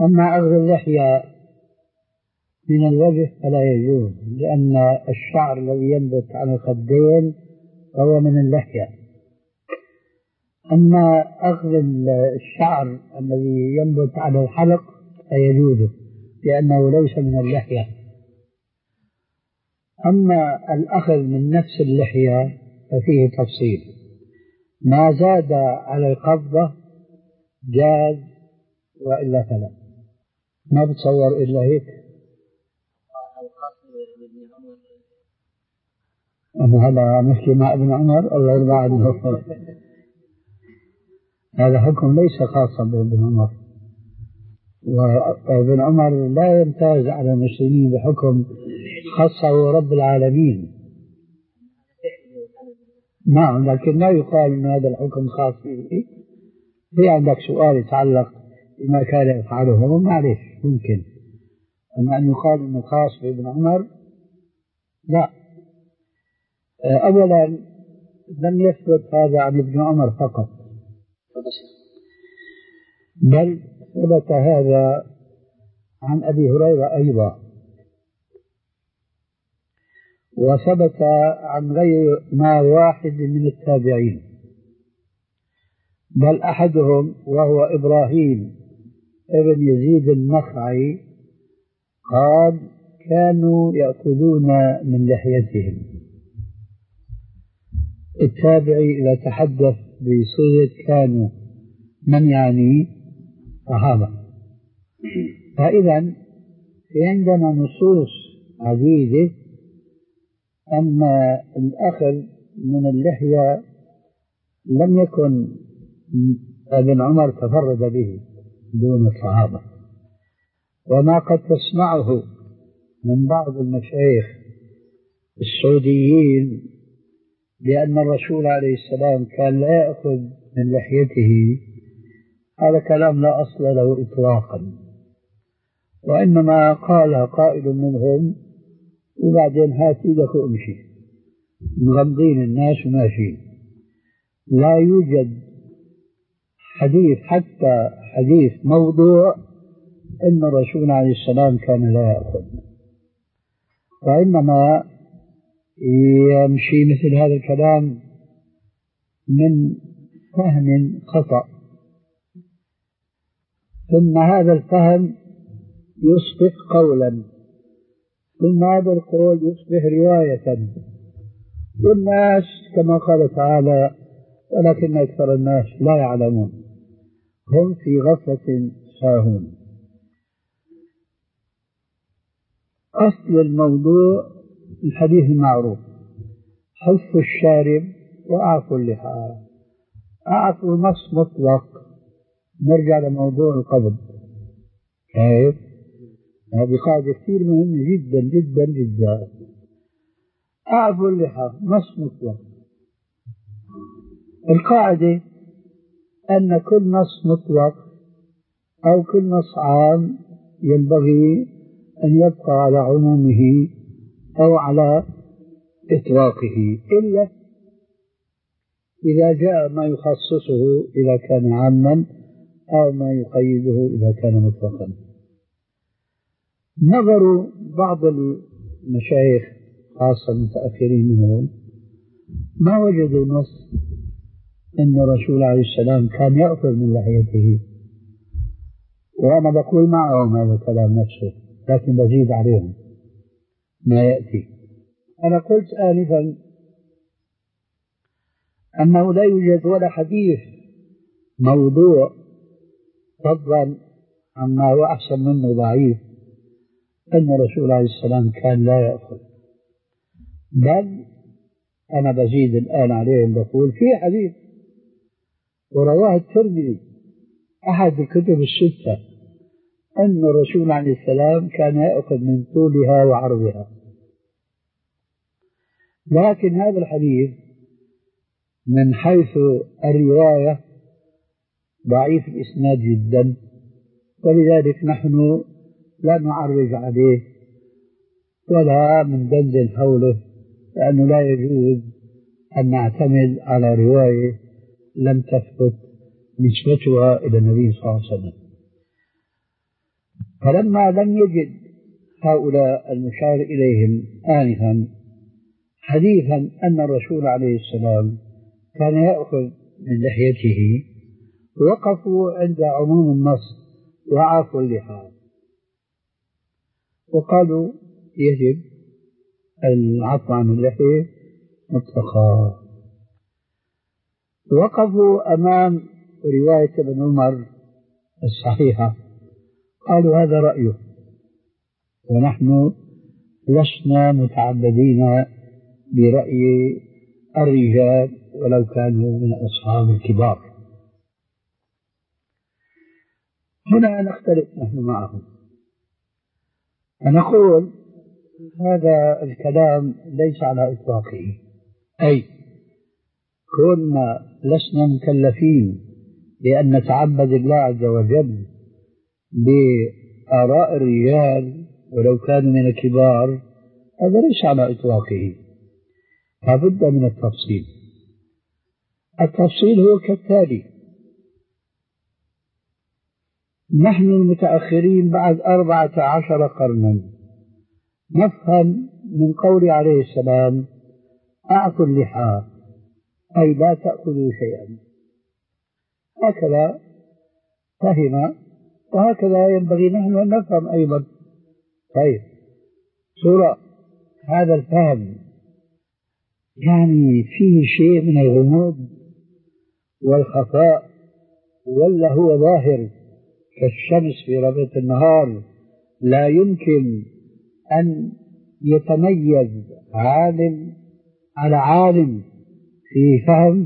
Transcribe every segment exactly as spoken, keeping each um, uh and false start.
أما أخذ اللحية من الوجه فلا يجوز، لأن الشعر الذي ينبت على الخدين هو من اللحية. أما أخذ الشعر الذي ينبت على الحلق فيجوز، لأنه ليس من اللحية. أما الأخذ من نفس اللحية ففيه تفصيل، ما زاد على القبضة جاز وإلا فلا. ما بتصور إلا هيك. أنا هلا نحكي مع ابن عمر الله يرضى عنه. هذا حكم ليس خاصا بابن عمر، وابن عمر لا يمتاز على المسلمين بحكم خاصه رب العالمين. نعم، لكن لا يقال أن هذا الحكم خاص به. في عندك سؤال يتعلق بما كان يفعله معلش ممكن، أما أن يقال أنه خاص بابن عمر لا. أولا لم يثبت هذا عن ابن عمر فقط، بل ثبت هذا عن أبي هريرة أيضا، وثبت عن غير ما واحد من التابعين، بل أحدهم وهو إبراهيم ابن يزيد النخعي قال كانوا يأخذون من لحيتهم. التابعي إذا تحدث بصيغة كانوا من يعني صحابة. فإذا في عندنا نصوص عديدة أن الأخذ من اللحية لم يكن ابن عمر تفرد به دون الصحابة. وما قد تسمعه من بعض المشايخ السعوديين لأن الرسول عليه السلام كان لا يأخذ من لحيته، هذا كلام لا أصل له إطلاقا، وإنما قال قائل منهم وبعدين هاتي لك امشي، مغمضين الناس وماشيين. لا يوجد حديث حتى حديث موضوع ان الرسول عليه السلام كان لا يأخذ، وإنما يمشي مثل هذا الكلام من فهم خطأ، ثم هذا الفهم يصبح قولا، ثم هذا القول يصبح رواية، والناس كما قال تعالى ولكن أكثر الناس لا يعلمون هم في غفلة ساهون. أصل الموضوع الحديث المعروف حف الشارب وأعفو اللحى. أعفو نص مطلق، نرجع لموضوع القبض. كيف؟ هذه قاعدة كثير مهمة جدا جدا جدا. أعفو اللحى نص مطلق. القاعدة أن كل نص مطلق أو كل نص عام ينبغي أن يبقى على عمومه أو على إطلاقه، إلا إذا جاء ما يخصصه إذا كان عاما أو ما يقيده إذا كان مطلقا. نظر بعض المشايخ خاصة المتأخرين منهم ما وجدوا نص أن الرسول عليه السلام كان يأخذ من لحيته، وأنا بقول معهم هذا الكلام نفسه لكن بزيد عليهم ما يأتي. أنا قلت آنفا أنه لا يوجد ولا حديث موضوع فضلا عما هو أحسن منه ضعيف أن الرسول عليه السلام كان لا يأخذ، بل أنا بزيد الآن عليهم بقول في حديث ورواه الترمذي أحد الكتب الستة أن الرسول عليه السلام كان يأخذ من طولها وعرضها، لكن هذا الحديث من حيث الرواية ضعيف الإسناد جدا، ولذلك نحن لا نعرج عليه ولا مندلل حوله، لأنه لا يجوز أن نعتمد على رواية لم تثبت نسبتها إلى النبي صلى الله عليه وسلم. فلما لم يجد هؤلاء المشار إليهم آنفا حديثا أن الرسول عليه السلام كان يأخذ من لحيته، وقفوا عند عموم النص وعافوا اللحى، وقالوا يجب العفو عن اللحية مطلقا. وقفوا أمام رواية ابن عمر الصحيحة، قالوا هذا رأيه، ونحن لسنا متعبدين برأي الرجال ولو كانوا من أصحاب الكبار. هنا نختلف نحن معهم، فنقول هذا الكلام ليس على إطلاقه، أي كنا لسنا مكلفين بأن نتعبد الله عز وجل بآراء الرجال ولو كانوا من الكبار، هذا ليس على إطلاقه، لابد من التفصيل. التفصيل هو كالتالي: نحن المتأخرين بعد أربعة عشر قرنا نفهم من قول عليه السلام أعطوا اللحى، أي لا تأخذوا شيئا، هكذا فهم، وهكذا ينبغي نحن أن نفهم أيضا. طيب، سورة هذا الفهم يعني فيه شيء من الغموض والخفاء، ولا هو ظاهر كالشمس في ربيع النهار لا يمكن أن يتميز عالم على عالم في فهم؟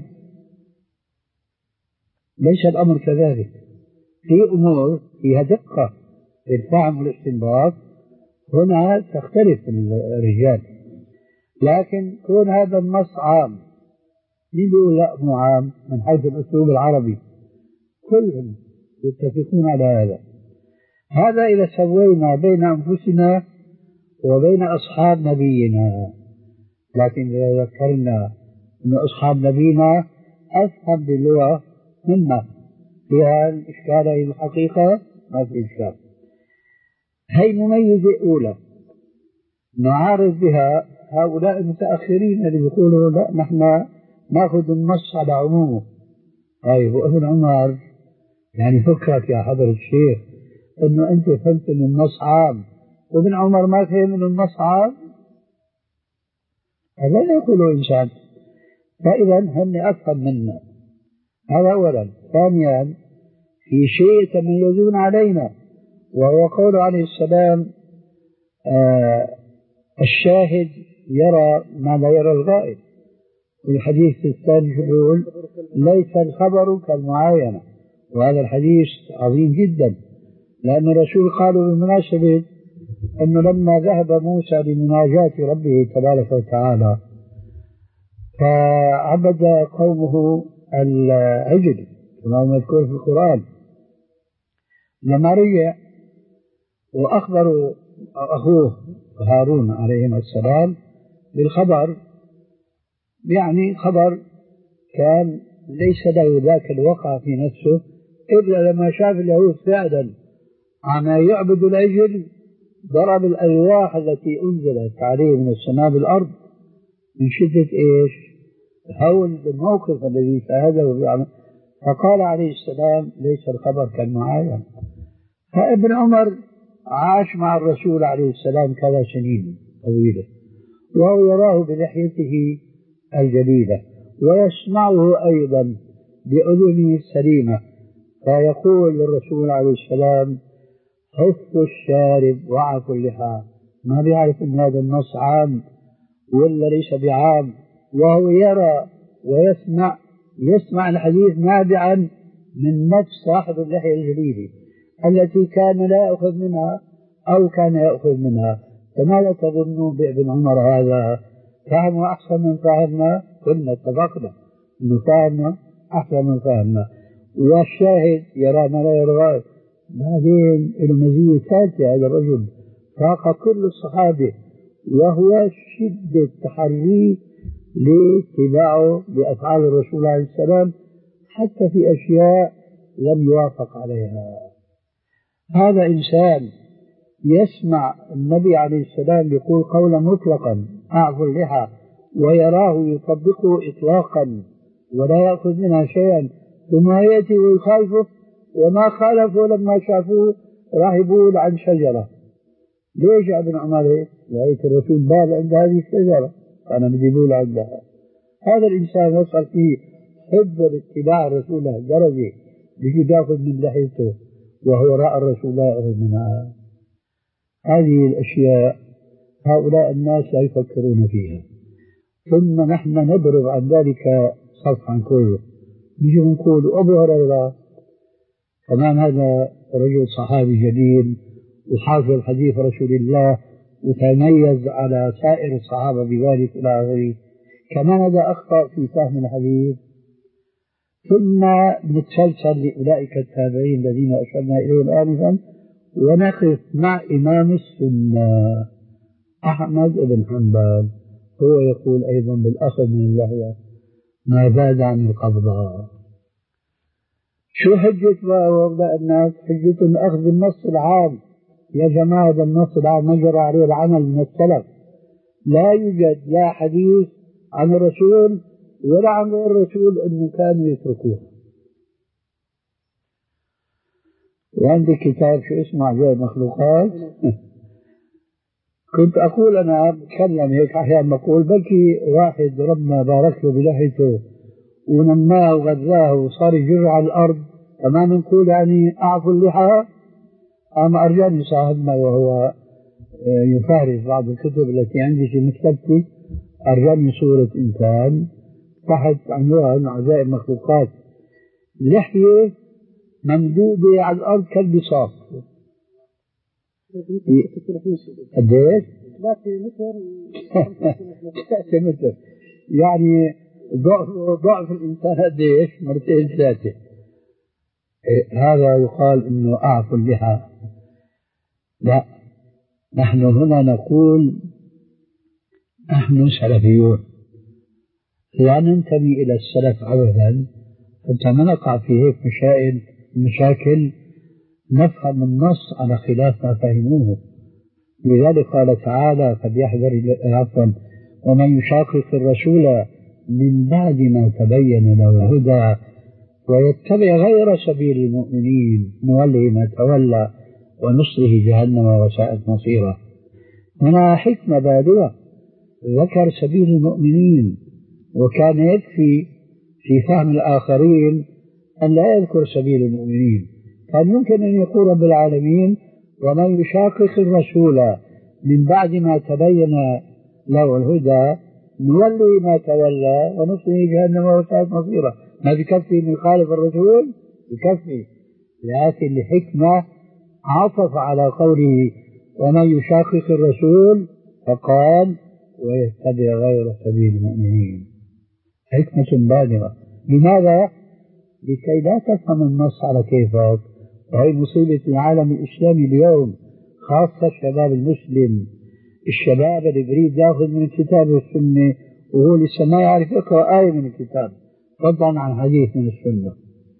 ليس الأمر كذلك، في أمور فيها دقة في الفهم والاستنباط، هنا تختلف الرجال. لكن كون هذا النص عام، مين بيقول لا مو عام من حيث الأسلوب العربي؟ كلهم يتفقون على هذا. هذا إذا سوينا بين أنفسنا وبين أصحاب نبينا، لكن إذا ذكرنا أن أصحاب نبينا أفهم باللغة منا، فيها الإشكال هي الحقيقة ما في إشكال. هي مميزة أولى نعارض بها هؤلاء المتأخرين اللي يقولوا لا نحن نأخذ النص على عمومه. طيب، وابن عمر يعني فكرك يا حضرة الشيخ أنه أنت فهمت أن النص عام وابن عمر ما فهم أن النص عام؟ هذا لا يقوله إنسان. فإذا هم أفهم منا، هذا أولا. ثانيا، في شيء يتميزون علينا، وهو قول عليه السلام آه الشاهد يرى ما لا يرى الغائب. والحديث الثاني يقول ليس الخبر كالمعاينة، وهذا الحديث عظيم جدا، لأن الرسول قالوا بالمناسبة أنه لما ذهب موسى لمناجاة ربه تبارك وتعالى فعبد قومه العجل كما مذكور في القرآن، لما رجع وأخبروا أخوه هارون عليهم السلام بالخبر، يعني خبر كان ليس له ذاك الوقع في نفسه إلا لما شاف اليهود فعلا عم يعبد العجل ضرب الألواح التي أنزلت عليه من السماء بالأرض من شدة إيش؟ هول الموقف الذي شاهده. فقال عليه السلام ليس الخبر كالمعاينة. فابن عمر عاش مع الرسول عليه السلام كذا سنين طويلة، وهو يراه بلحيته الجليلة ويسمعه أيضا بأذنه السليمة، فيقول للرسول عليه السلام حف الشارب وعف اللحى. ما بيعرف أن هذا النص عام ولا ليس بعام، وهو يرى ويسمع يسمع الحديث نابعا من نفس صاحب اللحية الجليلة التي كان لا يأخذ منها أو كان يأخذ منها. فماذا تظنون بابن عمر هذا؟ فهم أحسن من فهمنا؟ كنا اتفقنا أنه فهمنا أحسن من فهمنا. والشاهد يرى ما لا يرى. بعدين له مزية ثالثة، هذا الرجل فاق كل الصحابة، وهو شدة تحريه لاتباعه بأفعال الرسول عليه السلام حتى في أشياء لم يوافق عليها. هذا إنسان يسمع النبي عليه السلام يقول قولا مطلقا أعفو اللحى ويراه يطبقه إطلاقا ولا يأخذ منها شيئا، ثم يأتي ويخالفه، وما خالفه لما شافوه راح يقول عن شجرة. ليش يا ابن عمر هيك؟ رأيت الرسول بال عند هذه الشجرة أنا بدي بول عندها. هذا الإنسان وصل فيه حب اتباع الرسول لهالدرجة بيجي ياخذ من لحيته وهو رأى الرسول لا يأخذ منها. هذه الأشياء هؤلاء الناس لا يفكرون فيها، ثم نحن نضرب عن ذلك صفحا كله. نجي نقول أبو هريرة كمان هذا رجل صحابي جليل وحافظ حديث رسول الله وتميز على سائر الصحابة بذلك إلى آخره، كمان هذا أخطأ في فهم الحديث. ثم نتسلسل لأولئك التابعين الذين أشرنا إليهم آنفا ونقف مع إمام السنة أحمد بن حنبل، هو يقول أيضا بالأخذ من اللحية ما زاد عن القبضة. شو حجة هؤلاء الناس؟ حجة أخذ النص العام. يا جماعة هذا النص العام ما جرى عليه العمل من السلف، لا يوجد لا حديث عن الرسول ولا عن غير الرسول أنه كانوا يتركوه. وعندي كتاب شو اسمه عجائب المخلوقات كنت أقول أنا بتكلم هيك أحيانا بقول بكي واحد ربنا بارك له بلحيته ونماه وغذاه وصار يجر على الأرض، كمان نقول يعني أعفو اللحى. أما أرجاني صاحبنا وهو يفارس بعض الكتب التي عندي في مكتبتي، أرجاني صورة إنسان تحت عنوان عجائب مخلوقات، لحية ممدودة على الأرض كالبساط. قديش؟ ثلاثة متر يعني ضعف ضعف الإنسان قديش؟ مرتين ثلاثة. هذا يقال إنه أعفو اللحى. لا، نحن هنا نقول نحن سلفيون لا ننتمي إلى السلف عبثا حتى ما نقع في هيك مشاكل مشاكل نفهم النص على خلاف ما فهموه. لذلك قال تعالى فليحذر عفوا ومن يشاقق الرسول من بعد ما تبين له الهدى ويتبع غير سبيل المؤمنين نوله ما تولى ونصره جهنم وساءت مصيره. هنا حكمة بالغة، ذكر سبيل المؤمنين، وكان يكفي في فهم الآخرين أن لا يذكر سبيل المؤمنين. كان يمكن أن يقول رب العالمين ومن يشاقق الرسول من بعد ما تبين له الهدى نولي ما تولى ونصره جهنم وساءت مصيره. ما بكفي أن يخالف الرسول؟ بكفي، لكن لحكمة عطف على قوله ومن يشاقق الرسول فقال ويتبع غير سبيل المؤمنين. حكمة بالغة. لماذا؟ لكي لا تفهم النص على كيفك، وهي مصيبة العالم الإسلامي اليوم، خاصة الشباب المسلم، الشباب اللي بريد ياخذ من الكتاب والسنة وهو لسه ما يعرف يقرأ آية من الكتاب فضلا عن حديث من السنة.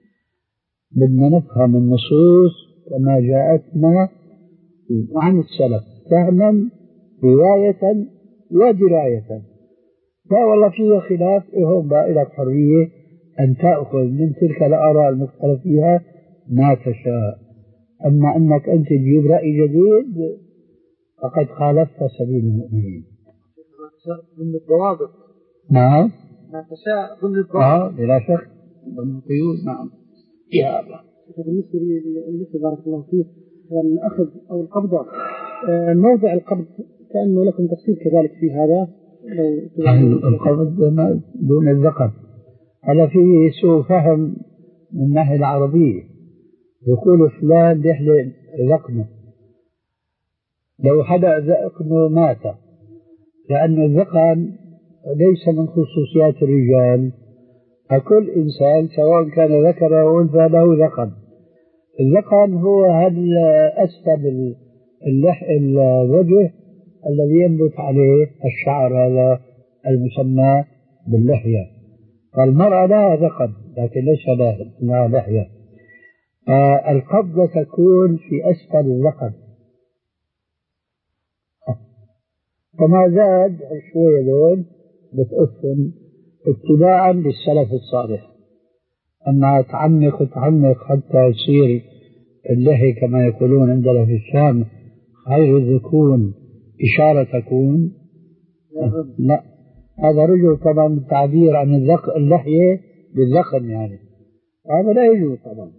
بدنا نفهم النصوص كما جاءتنا عن السلف فهما رواية ودراية. لا والله فيها خلاف، هم بقى لك حرية أن تأخذ من تلك الآراء المختلف فيها ما تشاء. أما أنك أنت تجيب رأي جديد فقد خالفت سبيل المؤمنين. ما تشاء ضمن الضوابط. نعم. ما تشاء ضمن الضوابط. آه بلا شك ضمن القيود. نعم. يا الله. بالنسبة لي بارك الله فيك والأخذ أو القبضة، آه موضع القبض كأنه لكم تفصيل كذلك في هذا. القبض دون الذقن. هذا فيه سوء فهم من الناحية العربية. يقول فلان يحلق ذقنه، لو حلق ذقنه مات، لأن الذقن ليس من خصوصيات الرجال، فكل إنسان سواء كان ذكر أو أنثى له ذقن. الذقن هو هل أسفل الوجه الذي ينبت عليه الشعر هذا المسمى باللحية. فالمرأة لها ذقن لكن ليس لها لحية. القبضة تكون في أسفل الذقن فما زاد شوية دول بتقفهم اتباعا للسلف الصالح، أنها تعمق وتعمق حتى يصير اللحية كما يقولون عندنا في الشام خير الذكون إشارة تكون. لا، هذا رجل طبعا التعبير عن اللحية بالذقن، يعني هذا لا يجوز طبعا.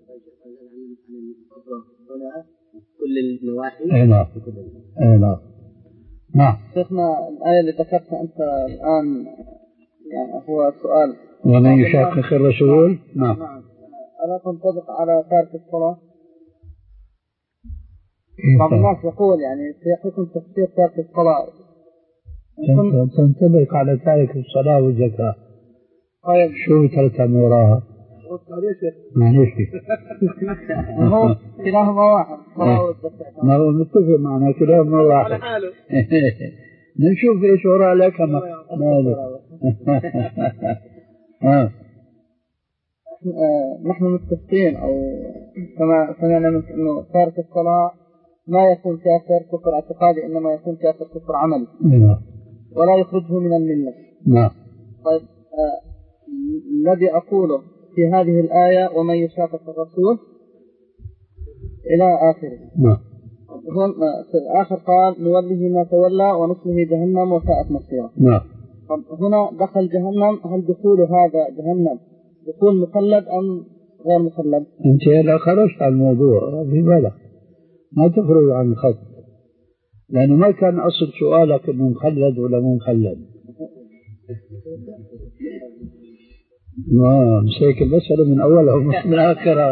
كل النواحي. اي نعم. اي نعم. نعم. شيخنا الآية اللي ذكرتها أنت الآن يعني هو سؤال ومن يشاقق الرسول. نعم. نعم. ألا تنطبق على تارك الصلاة؟ بعض الناس يقول يعني في حكم تفسير تارك الصلاة تنطبق على تارك الصلاة والزكاة. طيب شو تركها من وراها؟ معلش هو كلاهما واحد الصلاة والزكاة. ما هو متفق معنا كلاهما واحد. نشوف ايش وراء لك مالك. ها نحن متفقين او كما سمعنا انه تارك الصلاة ما يكون كافر كفر اعتقادي، انما يكون كافر كفر عملي ولا يخرجه من الملة. نعم. طيب آه الذي اقوله في هذه الآية ومن يشاقق الرسول إلى آخره. نعم. هون في الآخر قال نوله ما تولى ونصله جهنم وساءت مصيره. نعم. طب هنا دخل جهنم، هل دخول هذا جهنم دخول مخلد أم غير مخلد؟ أنت هلا خرجت عن الموضوع في بالك، ما تخرج عن الخط، لأنه ما كان أصل سؤالك إنه مخلد ولا مو مخلد. ما مش هيك المسألة من أولها ومش من آخرها.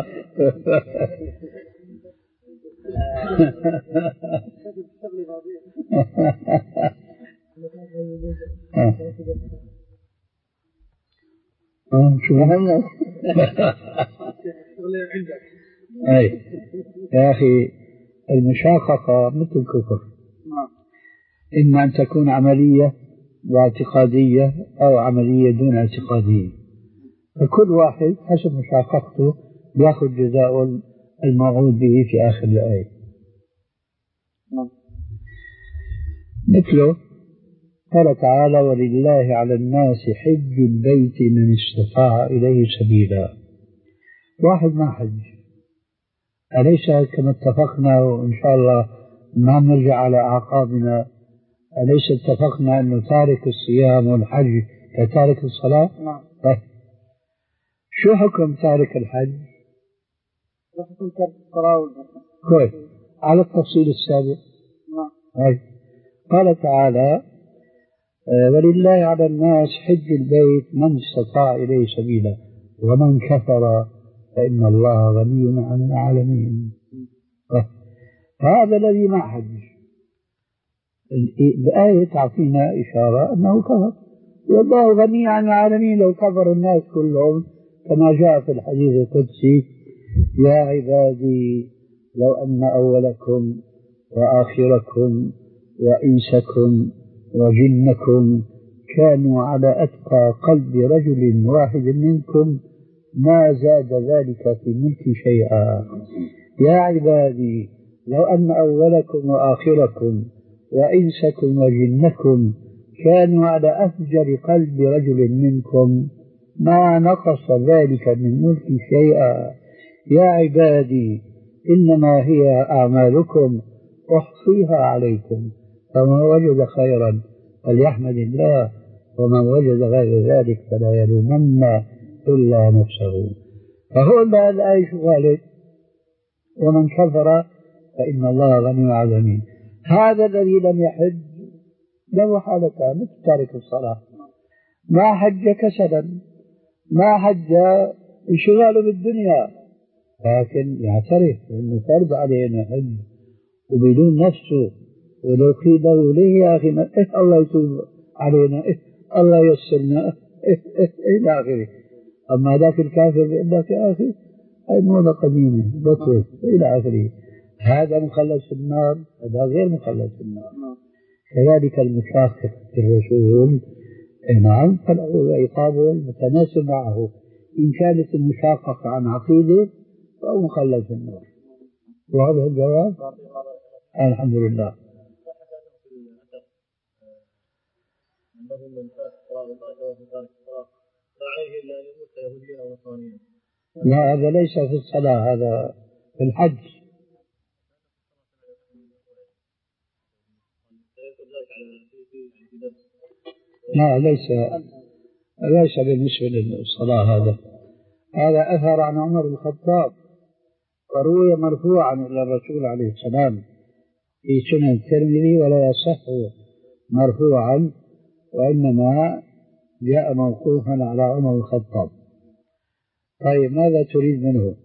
اه شو فهمنا. اي يا اخي المشاققة مثل الكفر، اما ان تكون عملية واعتقادية او عملية دون اعتقادية، فكل واحد حسب مشاققته ياخذ جزاء الموعود به في اخر الآية. مثله قال تعالى ولله على الناس حج البيت من استطاع إليه سبيلا. واحد ما حج، أليس كما اتفقنا وإن شاء الله ما نرجع على أعقابنا، أليس اتفقنا أنه تارك الصيام والحج كتارك الصلاة؟ نعم. طيب شو حكم تارك الحج؟ حكم تارك الصلاة والزكاة. كويس، على التفصيل السابق. نعم. قال تعالى ولله على الناس حج البيت من استطاع إليه سبيلا ومن كفر فإن الله غني عن العالمين. هذا الذي ما حج الآية تعطينا إشارة أنه كفر، والله غني عن العالمين. لو كفر الناس كلهم كما جاء في الحديث القدسي يا عبادي لو أن أولكم وآخركم وإنسكم وجنكم كانوا على أتقى قلب رجل واحد منكم ما زاد ذلك في ملكي شيئا. يا عبادي لو أن أولكم وآخركم وإنسكم وجنكم كانوا على أفجر قلب رجل منكم ما نقص ذلك من ملكي شيئا. يا عبادي إنما هي أعمالكم أحصيها عليكم فمن وجد خيرا فليحمد الله ومن وجد غير ذلك فلا يلومن إلا نفسه. فهو بعد الآية شو قالت؟ ومن كفر فإن الله غني عن العالمين. هذا الذي لم يحج له حالتان مثل تارك الصلاة، ما حج كسلا، ما حج انشغاله بالدنيا، لكن يعترف أنه فرض عليه أن يحج وبدون نفسه. ولو قيل له ليه يا أخي ما إيه الله يتوب علينا، إيه الله يسرنا، إيه إيه إيه إلى آخره. أما ذاك الكافر بيقول لك يا أخي هاي موضة قديمة بطل إلى آخره. هذا مخلد في النار، هذا غير مخلد في النار. كذلك المشاقق في الرسول نعم فله عقابه المتناسب معه. إن كانت المشاققة عن عقيدة فهو مخلد في النار. وهذا الجواب الحمد لله. فعليه إلا أن يموت يهوديا أو نصرانيا. لا، هذا ليس في الصلاة، هذا في الحج. لا، ليس ليس بالنسبة للصلاة. هذا هذا أثر عن عمر بن الخطاب، وروي مرفوعا إلى الرسول عليه السلام في سنن الترمذي، ولا يصح مرفوعا، وإنما جاء موقوفا على عمر بن الخطاب. طيب، ماذا تريد منه؟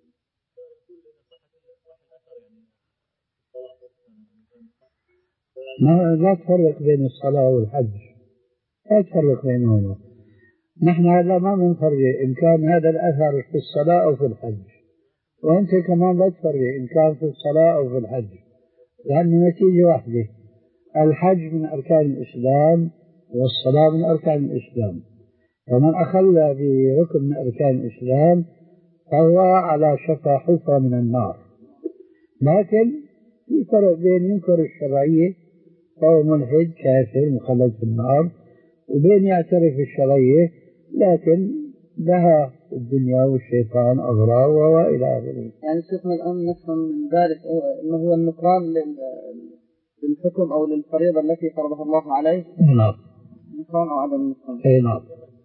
ما لا تفرق بين الصلاة والحج، لا تفرق بينهما. نحن هذا ما بنفرق إن كان هذا الأثر في الصلاة أو في الحج، وأنت كمان لا تفرق إن كان في الصلاة أو في الحج، لأن النتيجة واحدة. الحج من أركان الإسلام والصلاة من أركان الإسلام، ومن أخل بركن من أركان الإسلام فهو على شفا حفرة من النار. لكن في فرق بين ينكر الشرعية فهو ملحد كافر مخلد في النار، وبين يعترف الشرعية لكن لها الدنيا والشيطان أغراض وإلى آخره. يعني شيخنا الآن نفهم من ذلك أنه هو النكران للحكم أو للفريضة التي فرضها الله عليه. نعم. نكران أو عدم النكران. أي نعم.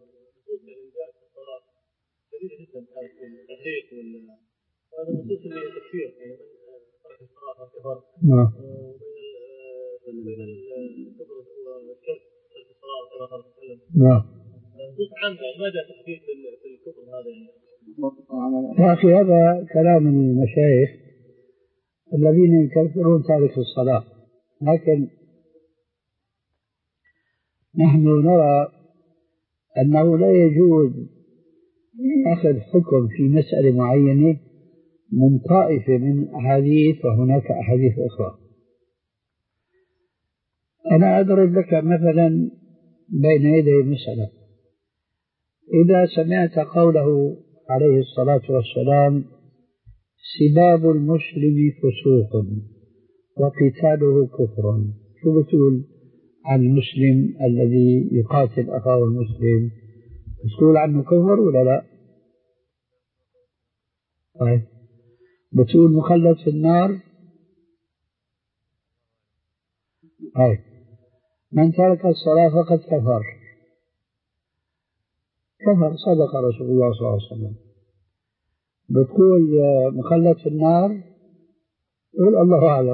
وهذا النصوص اللي تكفير يعني من ترك الصلاة والكفر. نعم. بين الكفر والشرك ترك الصلاة كما قال صلى الله عليه وسلم. نعم. نصوص عامة يعني ماذا تكفير في الكفر هذا يعني؟ يا أخي، هذا كلام المشايخ الذين يكفرون تارك الصلاة، لكن نحن نرى أنه لا يجوز أخذ حكم في مسألة معينة من طائفة من أحاديث وهناك أحاديث أخرى. أنا أضرب لك مثلا بين يدي مسألة. إذا سمعت قوله عليه الصلاة والسلام: سباب المسلم فسوق وقتاله كفر، شو بتقول عن المسلم الذي يقاتل أخاه المسلم؟ بتقول عنه كفر ولا لا؟ طيب، بتقول مخلد في النار؟ طيب، من ترك الصلاة فقد كفر. كفر، صدق رسول الله صلى الله عليه وسلم. بتقول مخلد في النار؟ قول الله أعلم.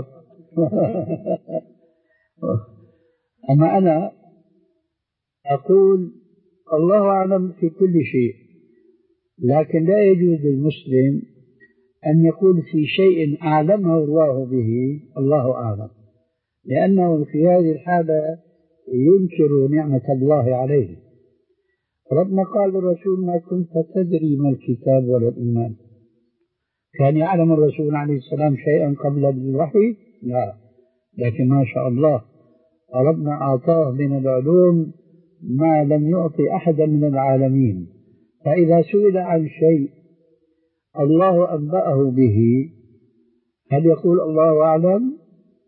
أما أنا أقول الله أعلم في كل شيء، لكن لا يجوز للمسلم أن يقول في شيء أعلمه الله به الله أعلم، لأنه في هذه الحالة ينكر نعمة الله عليه. ربنا قال للرسول: ما كنت تدري ما الكتاب ولا الإيمان. كان يعلم الرسول عليه السلام شيئا قبل الوحي؟ لا، لكن ما شاء الله ربنا أعطاه من العلوم ما لم يعطي أحدا من العالمين. فإذا سئل عن شيء الله أنبأه به هل يقول الله أعلم؟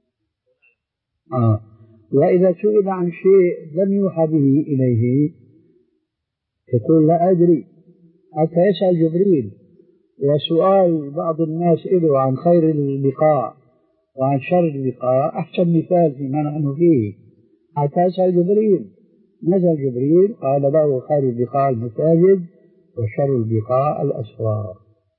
آه. وإذا سئل عن شيء لم يوحى به إليه يقول لا أدري، حتى يسأل جبريل. وسؤال بعض الناس له عن خير اللقاء وعن شر اللقاء أحسن مثال فيما نحن فيه، حتى يسأل جبريل. نزل جبريل قال له: خير اللقاء المساجد وشر اللقاء الأسواق.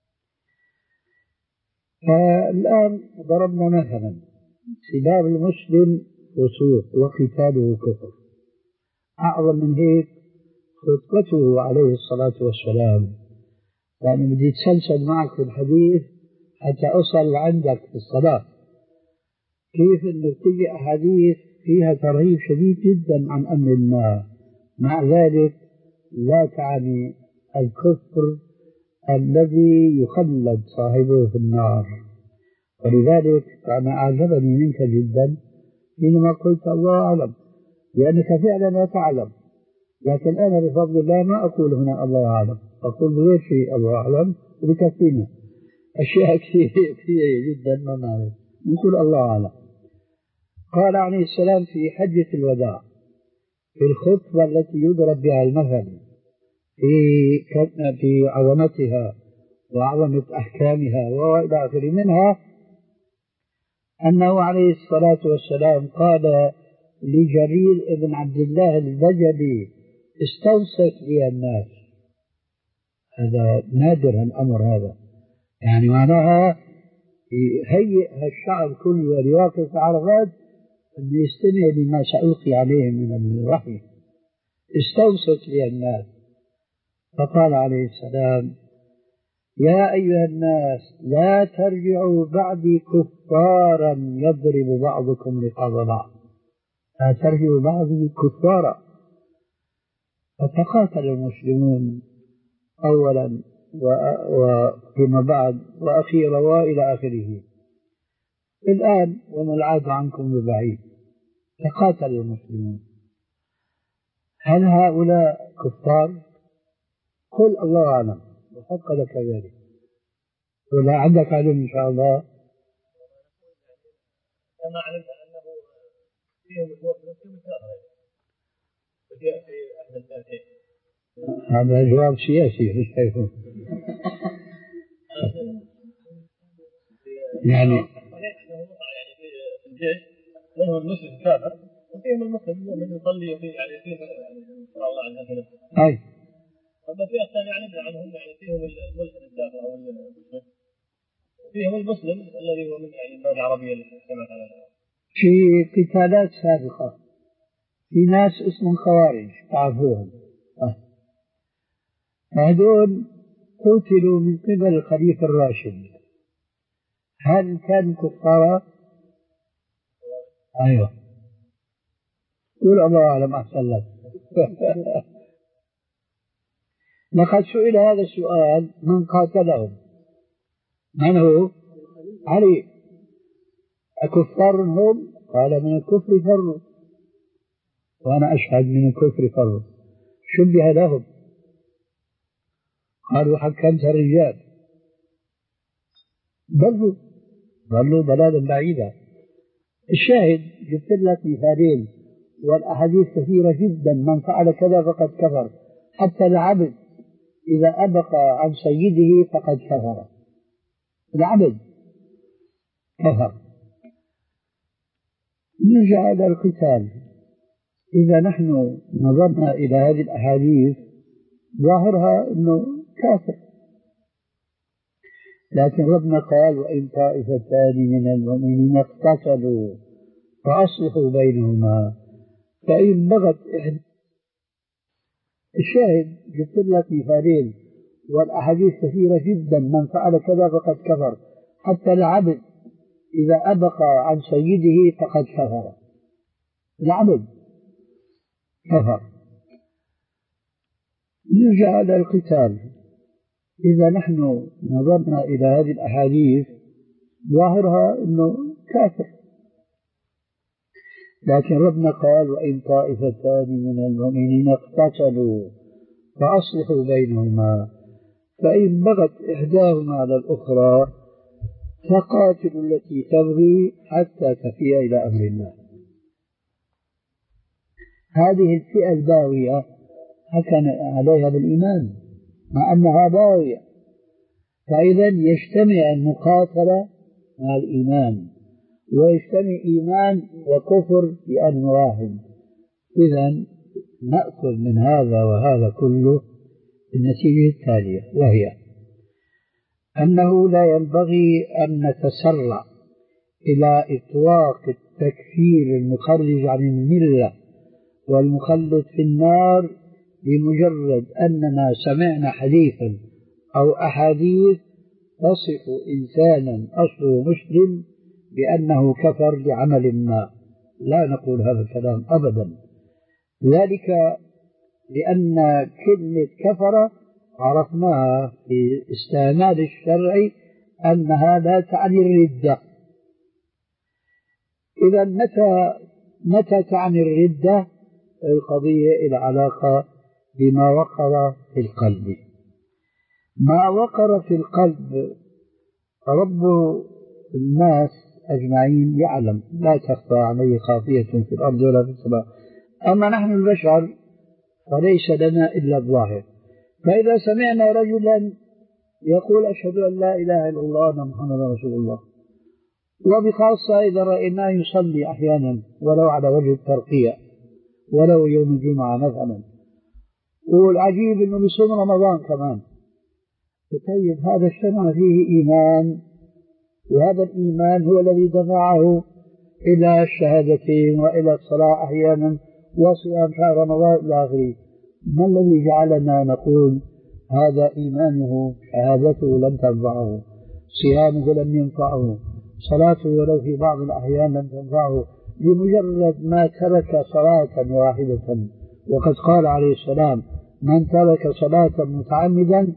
فالآن ضربنا مثلا: سباب المسلم فسوق وقتاله كفر. أعظم من هيك خطبته عليه الصلاة والسلام، يعني بدي أتسلسل معك في الحديث حتى أصل عندك في الصلاة. كيف أنه تجي أحاديث فيها ترهيب شديد جدا عن أمر ما، مع ذلك لا تعني الكفر الذي يخلد صاحبه في النار. ولذلك أنا أعجبني منك جدا حينما قلت الله أعلم، لأنك فعلا لا تعلم. لكن أنا بفضل الله ما أقول هنا الله أعلم، أقول بغير شيء الله أعلم وبكفينا. أشياء كثيرة كثيرة جدا ما نعرف نقول الله أعلم. قال عليه السلام في حجة الوداع: في الخطبة التي يضرب بها المثل في في عظمتها وعظمة أحكامها وإلى آخره، منها أنه عليه الصلاة والسلام قال لجرير بن عبد الله البجلي: استوصف لي الناس. هذا نادر الأمر هذا، يعني معناها يهيئ الشعب كله ليواقف عرفات أن يستمع لما سألقي عليهم من الوحي. استوصف لي الناس. فقال عليه السلام: يا أيها الناس لا ترجعوا بعدي كفارا يضرب بعضكم رقاب بعض. لا ترجعوا بعدي كفارا. فتقاتل المسلمون أولا وفيما بعد وأخيرا وإلى آخره. الآن وما العاد عنكم ببعيد، تقاتل المسلمون. هل هؤلاء كفار؟ قل الله أعلم، وحق لك ذلك، ولا عندك علم إن شاء الله. كما علمت أنه فيهم الوقت وجاء في أحد الثلاثين. هذا جواب سياسي مش شايفه. يعني يعني في الجيش منهم المسلم الكافر وفيهم المسلم المؤمن يصلي وفي يعني فيه الله عنها في نفسه. أي. أما في الثاني يعني عنهم يعني فيهم الملحد الكافر أو المسلم، فيهم المسلم الذي هو من يعني البلاد العربية اللي سمعت عنها. في قتالات سابقة في ناس اسمهم خوارج تعرفوهم، هذول قتلوا من قبل الخليفة الراشد. هل كانوا كفارا؟ أيوه. قول الله أعلم أحسن لك. لقد سئل هذا السؤال من قاتلهم. من هو؟ علي. أكفار هم؟ قال من الكفر فروا، وأنا أشهد من الكفر فروا. شبه لهم، قالوا حكمت الرجال، ضلوا ضلوا ضلالا بعيدا. الشاهد جبت لك مثالين والأحاديث كثيرة جدا: من فعل كذا فقد كفر، حتى العبد إذا أبق عن سيده فقد كفر. العبد كفر. نرجع إلى القتال. إذا نحن نظرنا إلى هذه الأحاديث ظاهرها أنه كافر، لكن ربنا قال: وإن طائفتان من المؤمنين اقتتلوا فأصلحوا بينهما فإن بغت إحدى. الشاهد جبت لك مثالين والأحاديث كثيرة جدا: من فعل كذا فقد كفر، حتى العبد إذا أبق عن سيده فقد كفر. العبد كفر. نرجع إلى القتال. إذا نحن نظرنا إلى هذه الأحاديث ظاهرها أنه كافر، لكن ربنا قال: وإن طائفتان من المؤمنين اقتتلوا فأصلحوا بينهما فإن بغت إحداهما على الأخرى فقاتلوا التي تبغي حتى تفيء إلى أمر الله. هذه الفئة الباغية حكم عليها بالإيمان مع أنها باغية، فإذا يجتمع المقاتلة مع الإيمان، ويجتمع إيمان وكفر بأن واحد. إذا نأخذ من هذا وهذا كله النتيجة التالية، وهي أنه لا ينبغي أن نتسرع إلى إطلاق التكفير المخرج عن الملة والمخلد في النار بمجرد أننا سمعنا حديثا أو أحاديث تصف إنسانا أصله مسلم بأنه كفر لعمل ما. لا نقول هذا الكلام أبدا، ذلك لأن كلمة كفر عرفناها في استعمال الشرع أنها لا تعني الردة. إذا متى متى تعني الردة؟ القضية العلاقة بما وقر في القلب. ما وقر في القلب رب الناس أجمعين يعلم، لا تخفى عليه خافية في الأرض ولا في السماء، أما نحن البشر فليس لنا إلا الظاهر. فإذا سمعنا رجلا يقول أشهد أن لا إله إلا الله وأن محمدا رسول الله، وبخاصة إذا رأيناه يصلي أحيانا ولو على وجه الترقية ولو يوم الجمعة مثلا، والعجيب أنه بصوم رمضان كمان، طيب هذا اجتمع فيه إيمان، وهذا الإيمان هو الذي دفعه إلى الشهادتين وإلى الصلاة أحيانا وصيام شهر رمضان إلى آخره. ما الذي جعلنا نقول هذا إيمانه شهادته لم تنفعه، صيامه لم ينفعه، صلاته ولو في بعض الأحيان لم تنفعه، لمجرد ما ترك صلاة واحدة؟ وقد قال عليه السلام: من ترك صلاة متعمدا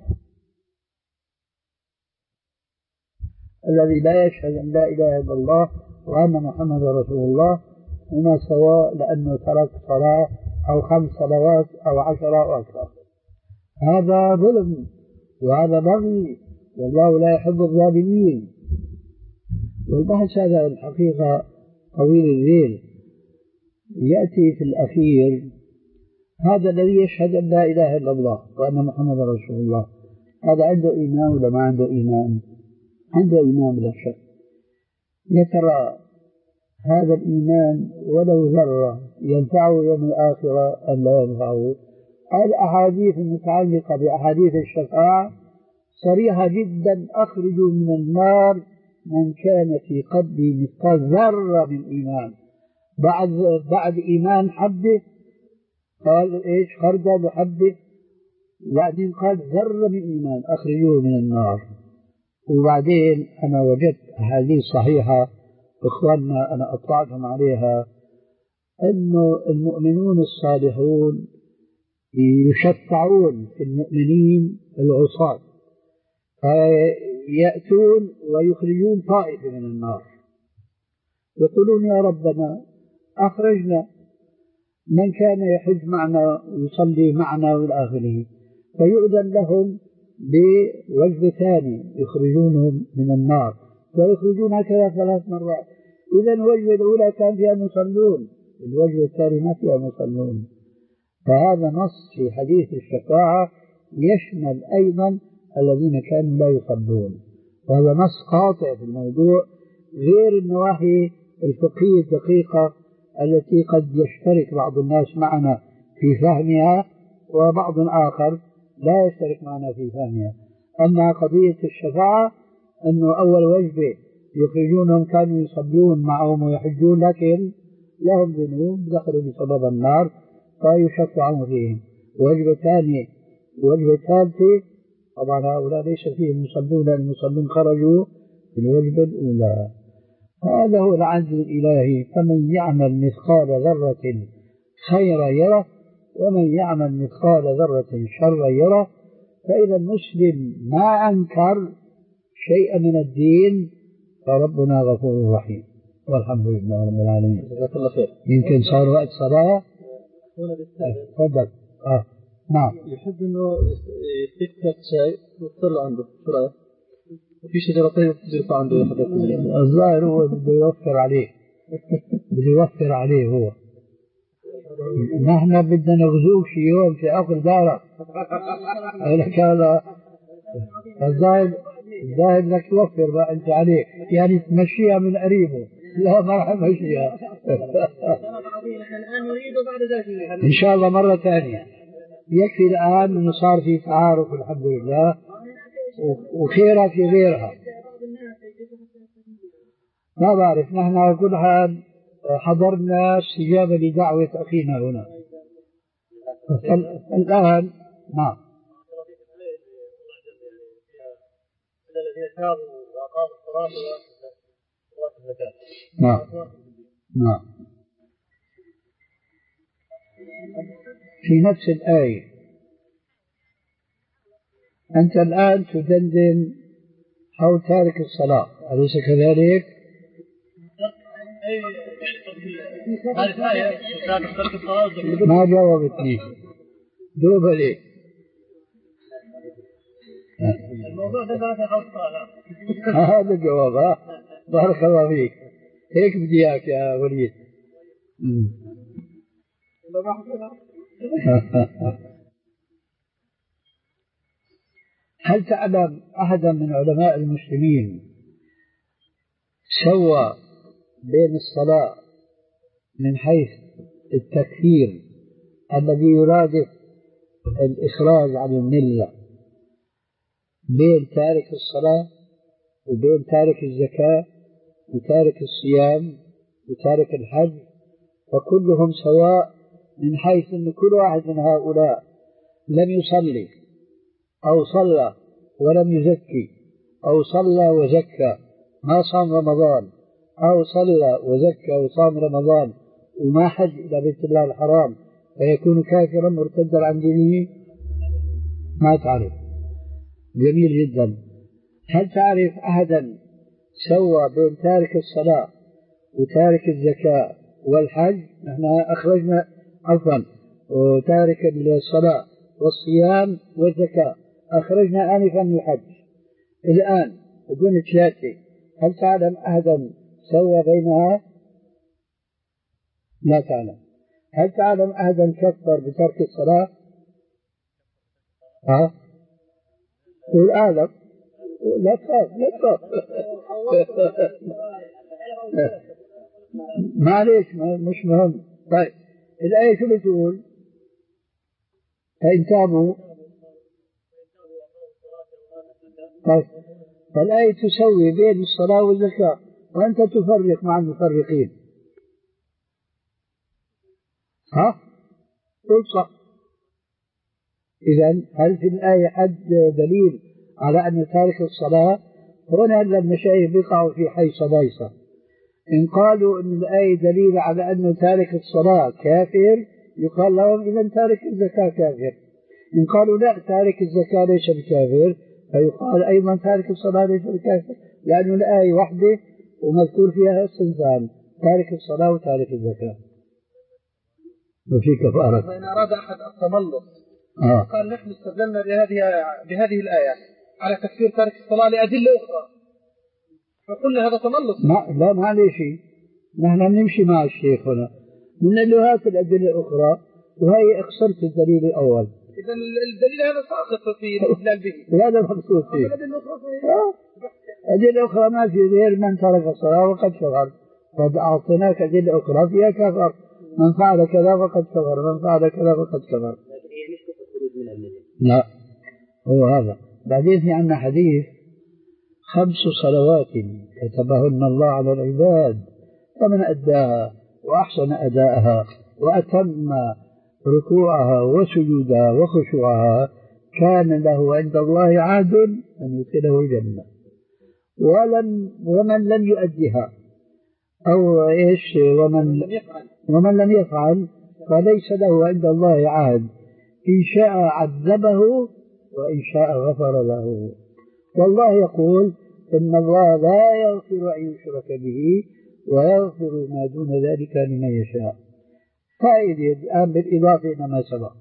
الذي لا يشهد أن لا إله إلا الله وأن محمد رسول الله هما سواء، لأنه ترك صلاة أو خمس صلوات أو عشرة أو أكثر. هذا ظلم وهذا بغي، والله لا يحب الظالمين. والبحث هذا الحقيقة طويل الليل. يأتي في الأخير هذا الذي يشهد أن لا إله إلا الله وأن محمد رسول الله، هذا عنده إيمان ولا ما عنده إيمان؟ عنده إيمان بلا شك. يا ترى هذا الإيمان ولو ذرة ينفعه يوم الآخرة أم لا ينفعه؟ الأحاديث المتعلقة بأحاديث الشفاعة صريحة جدا: أخرجوا من النار من كان في قلبه مثقال ذرة من إيمان. بعد بعد إيمان حبة، قال إيش؟ خردل وحبة، وبعدين قال ذرة من إيمان أخرجوه من النار. وبعدين أنا وجدت أحاديث صحيحة إخواننا أنا أطلعتهم عليها، أنه المؤمنون الصالحون يشفعون في المؤمنين العصاة، فيأتون ويخرجون طائفة من النار، يقولون: يا ربنا أخرجنا من كان يحج معنا ويصلي معنا والآخره، فيؤذن لهم بوجبة ثانية يخرجونهم من النار، فيخرجون هكذا ثلاث مرات. إذا الوجبة الأولى كان فيها مصلون، الوجبة الثانية ما فيها مصلون. فهذا نص في حديث الشفاعة يشمل أيضا الذين كانوا لا يصلون، وهذا نص قاطع في الموضوع، غير النواحي الفقهية الدقيقة التي قد يشترك بعض الناس معنا في فهمها وبعض آخر لا يشترك معنا في فهمها. أما قضية الشفاعة أنه أول وجبة يخرجونهم كانوا يصلون معهم ويحجون، لكن لهم ذنوب دخلوا بسبب النار فيشفعون فيهم. وجبة ثانية وجبة ثالثة طبعا هؤلاء ليس فيهم مصلون، المصلون خرجوا في الوجبة الأولى. هذا هو العدل الإلهي: فمن يعمل مثقال ذرة خيرا يره ومن يعمل مثقال ذرة شرا يره. فإذا المسلم ما أنكر شيئا من الدين فربنا غفور رحيم، والحمد لله رب العالمين. جزاك الله خير. يمكن صار وقت صلاة. هنا بالتالي تفضل. آه نعم. يحب إنه يستكتب شيء ويطلع عنده، شو رأيك؟ وفي شجرة طيبة تجرف عنده يا حضرتك. الظاهر هو بده يوفر عليه بده يوفر عليه هو. نحن بدنا نغزوك شي يوم في آخر دارك. لك هذا الظاهر الظاهر بدك توفر بقى أنت عليه، يعني تمشيها من قريبه. لا ما راح أمشيها. إن شاء الله مرة ثانية. يكفي الآن أنه صار في تعارف الحمد لله، وخيرها في غيرها. ما بعرف، نحن على كل حال حضرنا استجابة لدعوة أخينا هنا الآن. نعم. الذين تابوا وأقاموا الصلاة وآتوا الزكاة. نعم نعم. في نفس الآية أنت الآن تدندن حول تارك الصلاة، أليس كذلك؟ ما جاوبتني. دوب لي الموضوع ده ثلاثة أو الصلاة. هذا الجواب. ها بارك الله فيك، هيك بدي إياك يا وليد. هل تعلم أحدا من علماء المسلمين سوى بين الصلاة من حيث التكفير الذي يرادف الإخراج عن الملة بين تارك الصلاة وبين تارك الزكاة وتارك الصيام وتارك الحج، فكلهم سواء من حيث أن كل واحد من هؤلاء لم يصلي أو صلى ولم يزكي أو صلى وزكى ما صام رمضان أو صلى وزكى وصام رمضان وما حج إلى بيت الله الحرام فيكون كافرا مرتدا عن دينه؟ ما تعرف. جميل جدا. هل تعرف أحدا سوى بين تارك الصلاة وتارك الزكاة والحج؟ نحن أخرجنا عفوا وتارك الصلاة والصيام والزكاة أخرجنا آنفا من الحج. الآن بدون ثلاثة، هل تعلم أحدا سوى بينها؟ لا تعلم. هل تعلم أحدا كفر بترك الصلاة؟ ها؟ قول أعلم. لا تخاف لا تخاف. معليش مش مهم. طيب الآية شو بتقول؟ فإن تابوا. طيب فالآية تسوي بين الصلاة والزكاة وأنت تفرق مع المفرقين. ها؟ قل صح. إذن هل في الآية حد دليل على أن تارك الصلاة؟ هنا المشايخ بيقعوا في حيصة بايصة. إن قالوا أن الآية دليل على أن تارك الصلاة كافر يقال لهم إذن تارك الزكاة كافر. إن قالوا لا تارك الزكاة ليس بكافر فيقال أيضا تارك الصلاة ليس بكافر، لأن الآية واحدة ومذكور فيها الصنفان تارك الصلاة وتارك الزكاة. وفي كفارة. فإن أراد أحد التملص آه. قال نحن استدلنا بهذه بهذه الآية على تكفير تارك الصلاة لأدلة أخرى، فقلنا هذا تملص. ما لا ما عليه شيء، نحن نمشي مع الشيخ هنا من له هات الأدلة الأخرى وهي اخسرت الدليل الأول. إذا الدليل هذا ساقط في الاستدلال به. وهذا مقصود فيه. أدلة أخرى ما في غير من ترك الصلاة وقد كفر، قد أعطيناك أدلة أخرى فيها كفر، من فعل كذا فقد كفر، من فعل كذا فقد كفر. لا هو هذا. بعدين في عندنا حديث خمس صلوات كتبهن الله على العباد فمن أداها وأحسن أداءها وأتم ركوعها وسجودها وخشوعها كان له عند الله عهد أن يدخله الجنة، ولم ومن لم يؤدها أو إيش ومن ومن لم يفعل فليس له عند الله عهد، إن شاء عذبه وإن شاء غفر له. والله يقول إن الله لا يغفر أن يشرك به ويغفر ما دون ذلك لمن يشاء. فائدة الآن بالإضافة إلى ما سبق،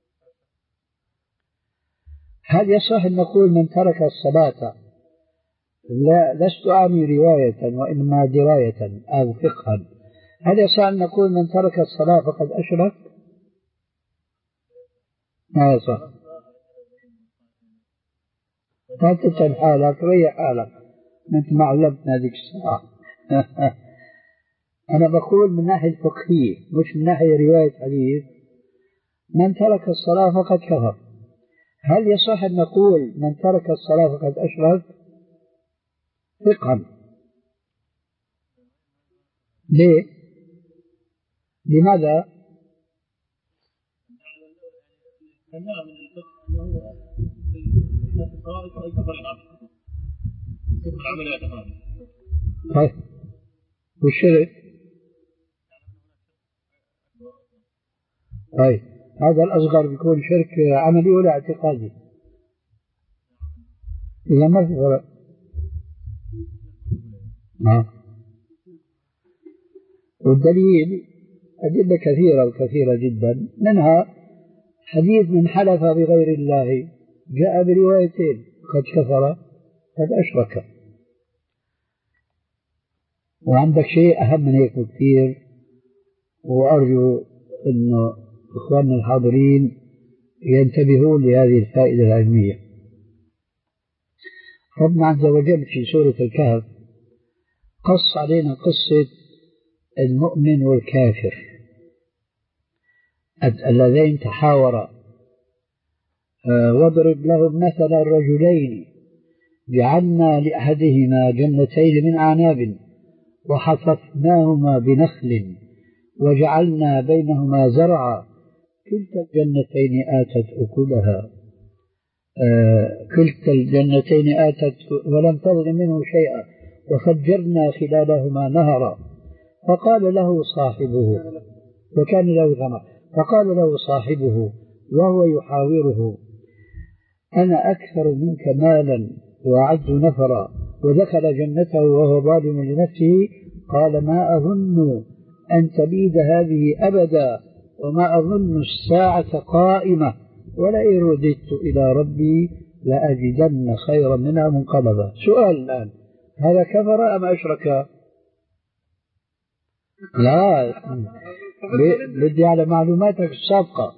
هل يصح أن نقول من ترك الصلاة، لا لست أعني رواية وإنما دراية أو فقها، هل يصح أن نقول من ترك الصلاة فقد أشرك؟ ما يصح. لا تتعب حالك، ريح حالك، أنت ما علمتنا هذيك الساعة. أنا بقول من ناحية فقهية مش من ناحية رواية حديث. من ترك الصلاة فقد كفر، هل يصح أن نقول من ترك الصلاة فقد أشرك؟ فقها. ليه؟ لماذا؟ طيب والشرك؟ طيب هذا الأصغر بيكون شرك عملي ولا اعتقادي؟ إذا ما في فرق. آه. والدليل أدلة كثيرة وكثيرة جدا، منها حديث من حلف بغير الله جاء بروايتين قد كفر قد أشرك. وعندك شيء أهم من هيك بكثير، وأرجو أنه إخواننا الحاضرين ينتبهون لهذه الفائدة العلمية. ربنا عز وجل في سورة الكهف قص علينا قصة المؤمن والكافر اللذين تحاورا، واضرب لهم مثل الرجلين جعلنا لأحدهما جنتين من أعناب وحففناهما بنخل وجعلنا بينهما زرعا كلتا الجنتين آتت أكلها آه كلتا الجنتين آتت ولم تظلم منه شيئا وفجرنا خلالهما نهرا فقال له صاحبه وكان له ثمر فقال له صاحبه وهو يحاوره أنا أكثر منك مالا وأعز نفرا ودخل جنته وهو ظالم لنفسه قال ما أظن أن تبيد هذه أبدا وما أظن الساعة قائمة ولئن رددت إلى ربي لأجدن خيرا منها منقلبا. سؤال الآن، هذا كفر أم أشرك؟ لا، بدي على معلوماتك السابقة.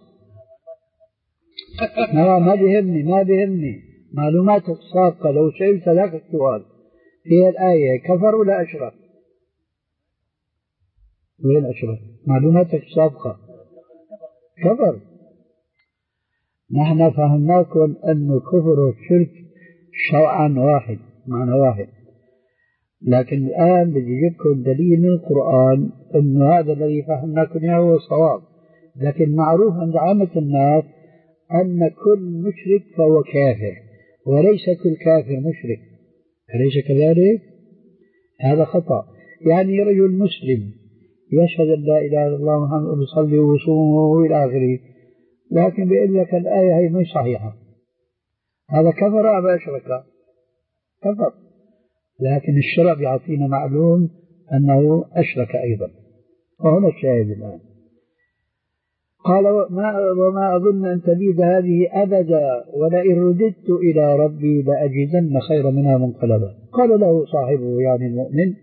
لا ما بيهمني ما بيهمني معلوماتك السابقة. لو سألت لك السؤال في الآية كفر ولا أشرك؟ وين أشرك؟ معلوماتك السابقة كفر. نحن فهمناكم أن الكفر والشرك شرعا واحد معنى واحد، لكن الآن بدي أجيبكم دليل من القرآن أن هذا الذي فهمناكم هو الصواب. لكن معروف عند عامة الناس أن كل مشرك فهو كافر وليس كل كافر مشرك، أليس كذلك؟ هذا خطأ. يعني رجل مسلم يشهد أن لا إله إلا الله محمد ويصلي ويصوم إلى آخره، لكن بيقول لك الآية هي مش صحيحة، هذا كفر أم أشرك؟ كفر. لكن الشرع يعطينا معلوم أنه أشرك أيضا. وهنا الشاهد الآن قال وما, وما أظن أن تبيد هذه أبدا ولئن رددت إلى ربي لأجدن خيرا منها منقلبا. قال له صاحبه يعني المؤمن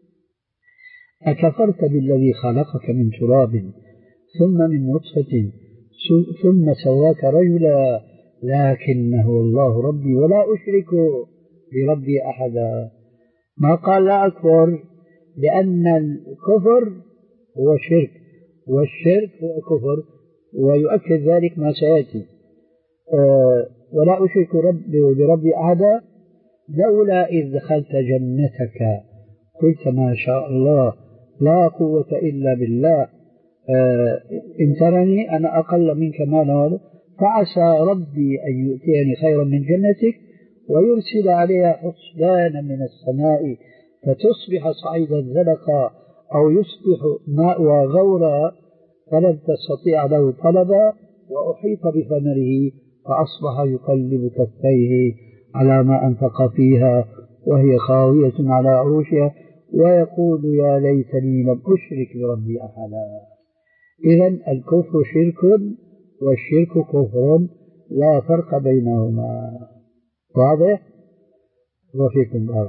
أكفرت بالذي خلقك من تراب ثم من نطفة ثم سواك رجلا لكنه الله ربي ولا أشرك بربي أحدا. ما قال لا أكفر، لأن الكفر هو شرك والشرك هو كفر، ويؤكد ذلك ما سيأتي. أه ولا أشرك رب بربي أحدا لولا إذ دخلت جنتك قلت ما شاء الله لا قوة إلا بالله أه إن ترني أنا أقل منك مالا فعسى ربي أن يؤتيني خيرا من جنتك ويرسل عليها حسبانا من السماء فتصبح صعيدا زلقا أو يصبح ماء غورا فلن تستطيع له طلبا وأحيط بثمره فأصبح يقلب كفيه على ما أنفق فيها وهي خاوية على عروشها ويقول يا ليتني لم أشرك بربي أحدا. إذن الكفر شرك والشرك كفر لا فرق بينهما. واضح؟ وفيكم بارك.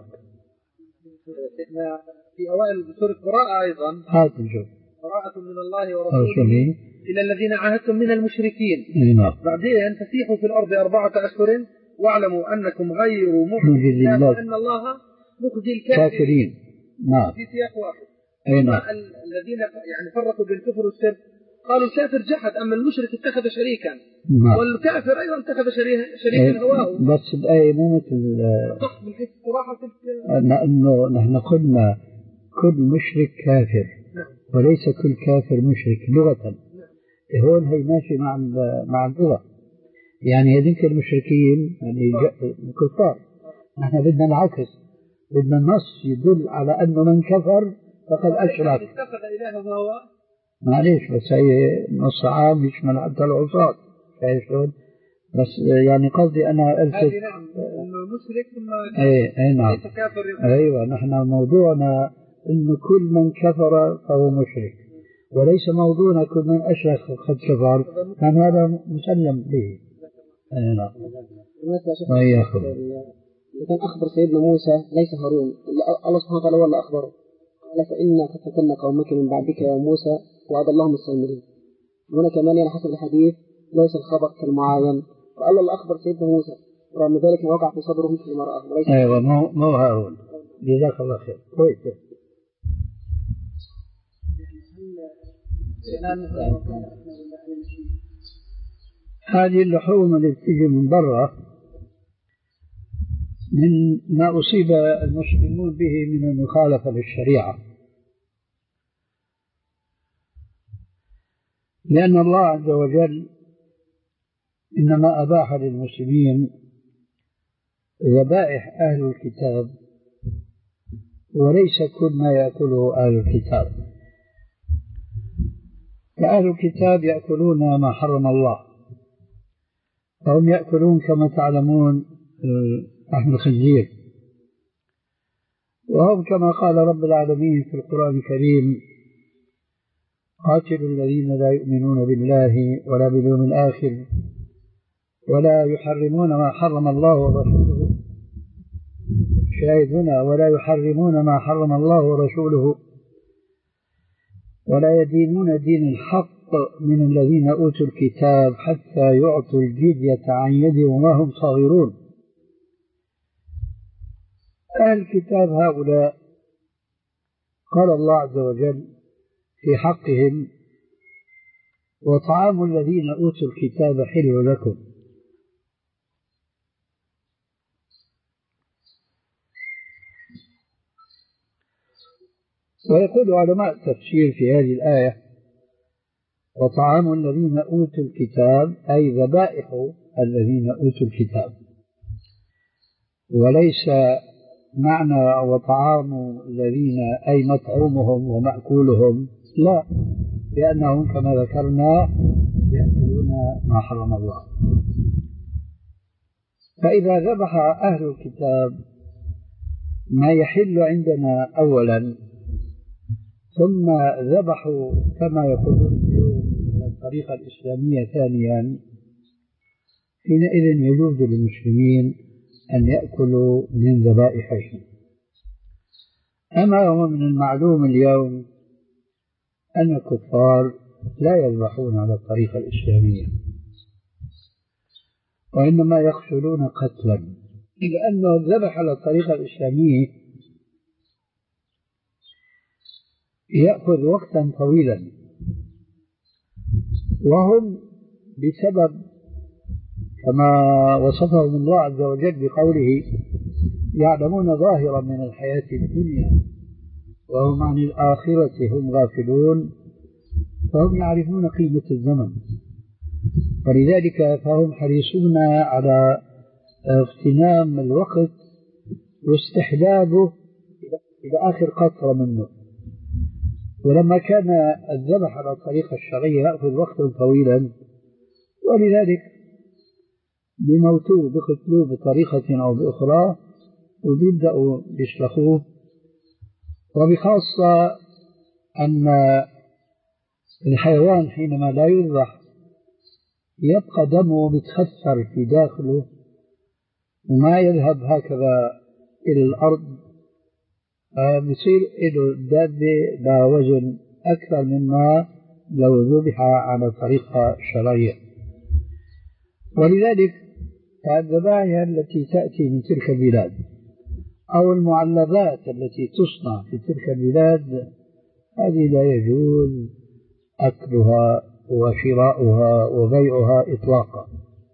في أوائل سورة براءة أيضا هات نشوف براءة من الله ورسوله إلى الذين عاهدتم من المشركين بعدين فسيحوا في الأرض أربعة أشهر واعلموا أنكم غير مخزي الله وأن الله مخزي الكافرين. نعم في سياق واحد. نعم الذين يعني فرقوا بين الكفر والشرك قالوا الكافر جحد أما المشرك اتخذ شريكا نعم. والكافر أيضا اتخذ شريكا هواه. بس الآية مو مثل من حيث صراحة لأنه نحن قلنا كل مشرك كافر وليس كل كافر مشرك لغة. هون هي ماشي مع مع اللغة. يعني هذيك المشركين يعني الكفار، نحن بدنا العكس، بدنا النص يدل على أنه من كفر فقد أشرك. اتخذ إلهه هو معليش بس هي نص عام يشمل حتى العصاة. شايف شلون؟ بس يعني قصدي أنا ألفت هذه نعم المشرك ثم ايه ايه نعم كافر. ايوه نحن موضوعنا انه كل من كفر فهو مشرك وليس موضوعنا كل من اشرك قد كفر، كان هذا مسلم به. اي نعم. وإياكم. كان أخبر سيدنا موسى ليس هارون، الله سبحانه وتعالى ولا أخبره قال فإنا قد فتنا قومك من بعدك يا موسى وعد الله السامرين. هنا كمان يعني حسب الحديث ليس الخبر كالمعاين، فالله اللي أخبر سيدنا موسى رغم ذلك ما وقع في صدره مثل المرأة وليس. أيوة مو مو هارون. جزاك الله خير. كويس. هذه اللحوم اللي تجي من برا من ما أصيب المسلمون به من المخالفة للشريعة، لأن الله عز وجل إنما أباح للمسلمين ذبائح أهل الكتاب وليس كل ما يأكله أهل الكتاب. فأهل الكتاب يأكلون ما حرم الله، فهم يأكلون كما تعلمون لحم الخنزير، وهم كما قال رب العالمين في القرآن الكريم: قاتلوا الذين لا يؤمنون بالله ولا باليوم الآخر ولا يحرمون ما حرم الله ورسوله، شاهد هنا: ولا يحرمون ما حرم الله ورسوله ولا يدينون دين الحق من الذين أوتوا الكتاب حتى يعطوا الجزية عن يد وما هم صاغرون. أهل الكتاب هؤلاء قال الله عز وجل في حقهم: وطعام الذين أوتوا الكتاب حل لكم. ويقول علماء التفسير في هذه الآية: وطعام الذين أوتوا الكتاب أي ذبائح الذين أوتوا الكتاب، وليس معنى وطعام الذين أي مطعومهم ومأكولهم، لا، لأنهم كما ذكرنا يأكلون ما حرم الله. فإذا ذبح أهل الكتاب ما يحل عندنا أولا، ثم ذبحوا كما يقولون اليوم الطريقة الإسلامية ثانيا، حينئذ يجوز للمسلمين أن يأكلوا من ذبائحهم. أما هو من المعلوم اليوم أن الكفار لا يذبحون على الطريقة الإسلامية، وإنما يقتلون قتلا، لأنه الذبح على الطريقة الإسلامية يأخذ وقتا طويلا، وهم بسبب كما وصفهم الله عز وجل بقوله: يعلمون ظاهرا من الحياة الدنيا وهم عن الآخرة هم غافلون، فهم يعرفون قيمة الزمن، ولذلك فهم حريصون على اغتنام الوقت واستحبابه إلى آخر قطرة منه. ولما كان الذبح على الطريقة الشرعية يأخذ وقتا طويلا، ولذلك بموتوه بقتلوه بطريقة أو بأخرى وبيبدأوا يشلخوه. وبخاصة أن الحيوان حينما لا يذبح يبقى دمه متخثر في داخله وما يذهب هكذا إلى الأرض، بيصير له الدابة لا وزن أكثر مما لو ذبح على طريقة شرعية. ولذلك الذبائح التي تأتي من تلك البلاد أو المعلبات التي تصنع في تلك البلاد هذه لا يجوز أكلها وشراؤها وبيعها إطلاقا.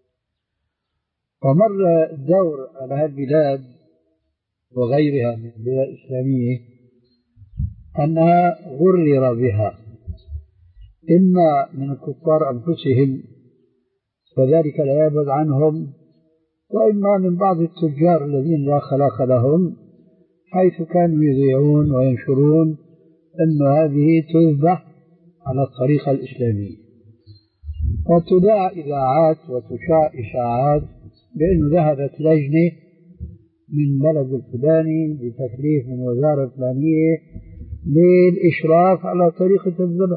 ومر الدور على هذه البلاد وغيرها من البلاد الإسلامية أنها غرر بها، إما من الكفار أنفسهم وذلك لا يبعد عنهم، وإما من بعض التجار الذين لا خلاق لهم، حيث كانوا يذيعون وينشرون أن هذه تذبح على الطريقة الإسلامية، وتذاع إذاعات وتشاع إشاعات بأن ذهبت لجنة من بلد الفلاني بتكليف من وزارة فلانية للإشراف على طريقة الذبح،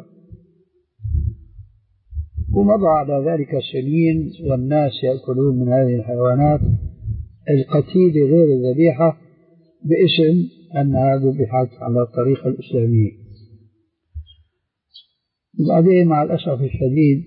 ومضى على ذلك سنين والناس يأكلون من هذه الحيوانات القتيلة غير الذبيحة باسم أنها ذبحت على الطريقة الإسلامية. وبعدين مع الأسف الشديد،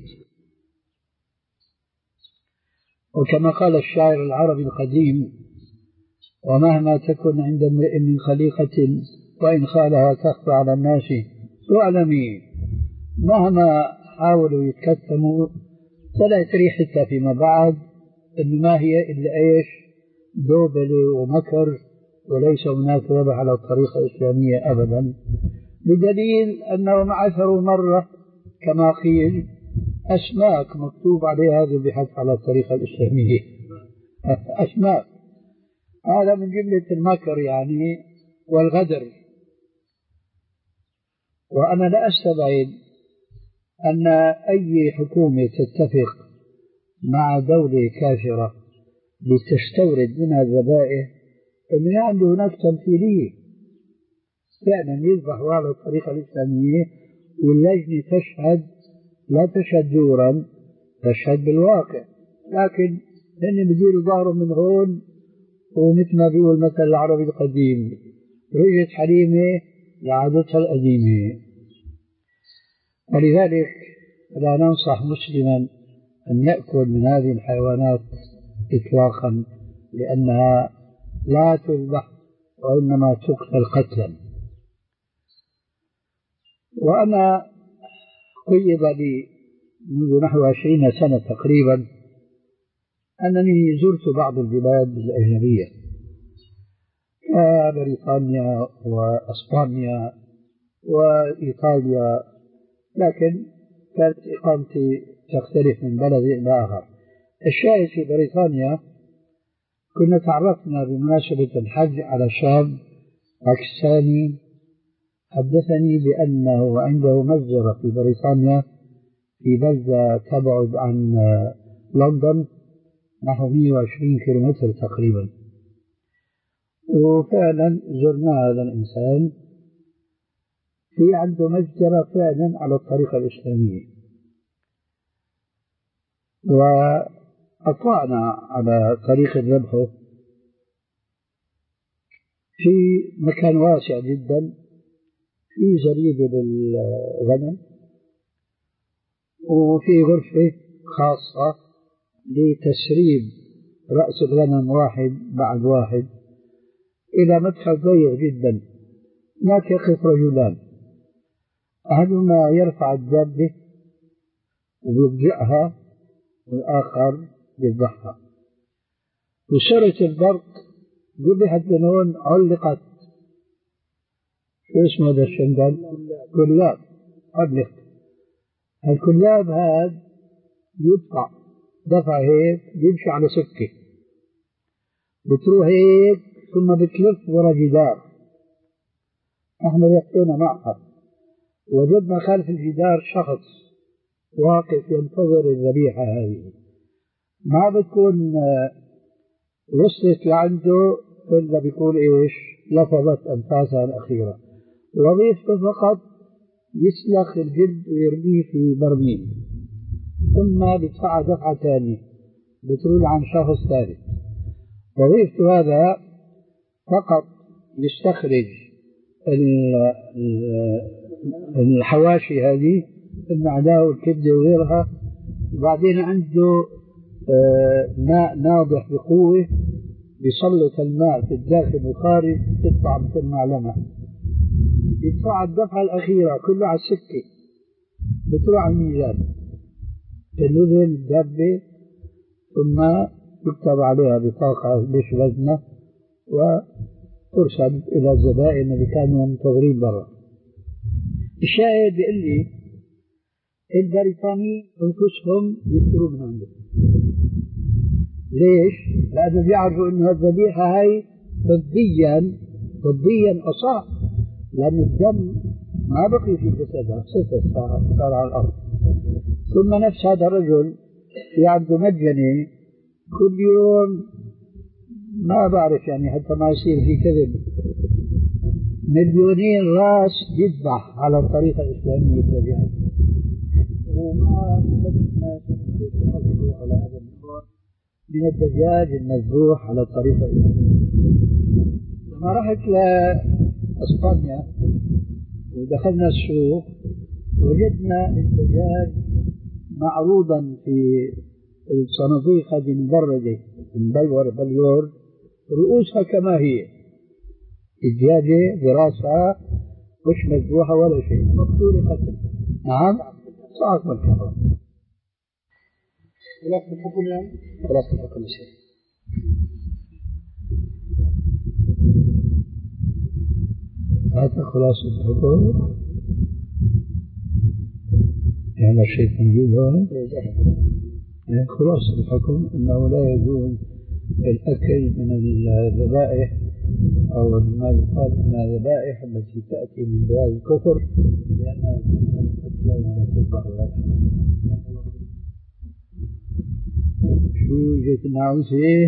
وكما قال الشاعر العربي القديم: ومهما تكن عند امرئ من خليقة وإن خالها تخفى على الناس تعلمي. مهما حاولوا يتكتموا فلا تري حتى فيما بعد إنه ما هي إلا إيش؟ دوبلة ومكر، وليس هناك ربح على الطريقة الإسلامية أبدا، بدليل أنهم عثروا مرة كما قيل أسماك مكتوب عليها ذبحت على الطريقة الإسلامية. أسماك، هذا من جملة المكر يعني والغدر. وأنا لا أستبعد أن أي حكومة تتفق مع دولة كافرة لتستورد منها الذبائح أنه عنده هناك تمثيلية فعلا يذبحوا على الطريقة الإسلامية، واللجنة تشهد، لا تشهد زورا، تشهد بالواقع، لكن هن بديروا ظهرهم من هون، ومثل ما بيقول المثل العربي القديم: رجت حليمة لعادتها القديمة. ولذلك لا ننصح مسلما أن يأكل من هذه الحيوانات إطلاقا، لأنها لا تذبح وإنما تقتل قتلا. وأنا قيض لي منذ نحو عشرين سنة تقريبا أنني زرت بعض البلاد الأجنبية كبريطانيا وأسبانيا وإيطاليا، لكن كانت إقامتي تختلف من بلد إلى آخر. الشاهد في بريطانيا كنا تعرفنا بمناسبة الحج على شاب باكستاني حدثني بأنه عنده متجر في بريطانيا في بلدة تبعد عن لندن نحو مئة وعشرين كيلومتر تقريبا. وفعلا زرنا هذا الإنسان في عنده متجر فعلا على الطريقة الإسلامية، وأطلعنا على طريقة ذبحه في مكان واسع جدا، في زريبة للغنم، وفي غرفة خاصة لتسريب رأس الغنم واحد بعد واحد إلى مدخل ضيق جدا. هناك يقف رجلان، أحدهما يرفع الدابة ويضجعها والآخر يذبحها. وسرة البرق ذبحت من هون، علقت شو اسمه هذا الشندل؟ كلاب. علق الكلاب هذا يدفع دفع هيك، يمشي على سكة، بتروح هيك ثم بتلف ورا جدار. احنا رحنا معها وجدنا خلف الجدار شخص واقف ينتظر الذبيحة هذه، ما بتكون وصلت لعنده إلا بيقول إيش؟ لفظت أنفاسها الأخيرة. وظيفته فقط يسلخ الجلد ويرميه في برميل، ثم بيدفع دفعة ثانية بترول عن شخص ثالث. وظيفته هذا فقط يستخرج الحواشي هذه، المعدة والكبدة وغيرها، وبعدين عنده ماء ناضح بقوة بيسلط الماء في الداخل والخارج، تدفع مثل معلمة، يدفع الدفعة الأخيرة كله على السكة، بتروح على الميزان تنوزن الدابة، ثم يكتب عليها بطاقة ليش وزنه، وترسل إلى الزبائن اللي كانوا منتظرين برا. الشاهد بيقول لي البريطانيين أنفسهم يشتروا من عنده. ليش؟ لأنه بيعرفوا إنه الذبيحة هاي طبيا طبيا أصح، لأن الدم ما بقي في جسدها، صفر صار على الأرض. ثم نفس هذا الرجل في عنده مجني كل يوم، ما بعرف يعني حتى ما يصير في كذب، مليونين راس يذبح على الطريقة الإسلامية الذبيحة، وما الناس يحصلوا على هذا النوع من الدجاج المذبوح على الطريقة الإسلامية. لما رحت لأسبانيا ودخلنا السوق وجدنا الدجاج معروضا في الصناديق هذه المبردة المبلورة بلور، رؤوسها كما هي، الدجاجة براسها مش مذبوحة ولا شيء، مقتولة قتل. نعم صارت بالكهرباء. خلاصة الحكم يعني؟ خلاصة الحكم الشيء. هذا خلاصة الحكم. يعني شيء موجود هون. خلاصة الحكم أنه لا يجوز الأكل من الذبائح أو ما يقال أنها ذبائح التي تأتي من بلاد الكفر، لأنها تقتل ولا تذبح ولا تحرم. شو جيت نعوسي؟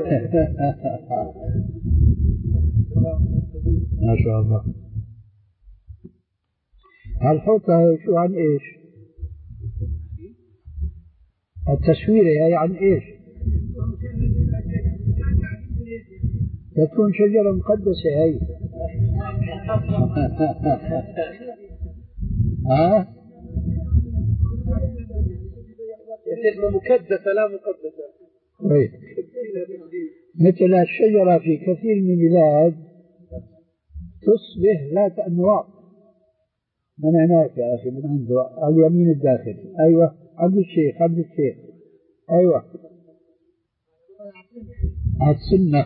ما شاء الله. هالحوطة شو عن إيش؟ التصوير هي عن إيش؟ تكون شجرة مقدسة هي. ها؟ مكدسة لا مقدسة. طيب. مثل الشجرة في كثير من البلاد تصبح ذات أنواع. من هناك يا أخي، من عنده على اليمين الداخل. أيوة عند الشيخ، عند الشيخ. أيوة السنة.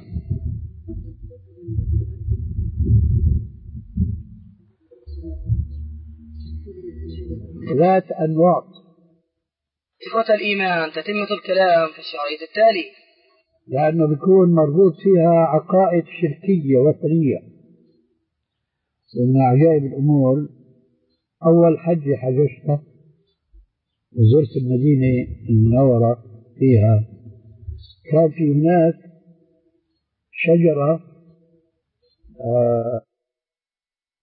ذات أنواع. إخوة الإيمان، تتمة الكلام في الشريط التالي، لأنه بيكون مربوط فيها عقائد شركية وثنية. ومن عجائب الأمور، أول حج حججته وزرت المدينة المنورة فيها، كان في هناك شجرة آه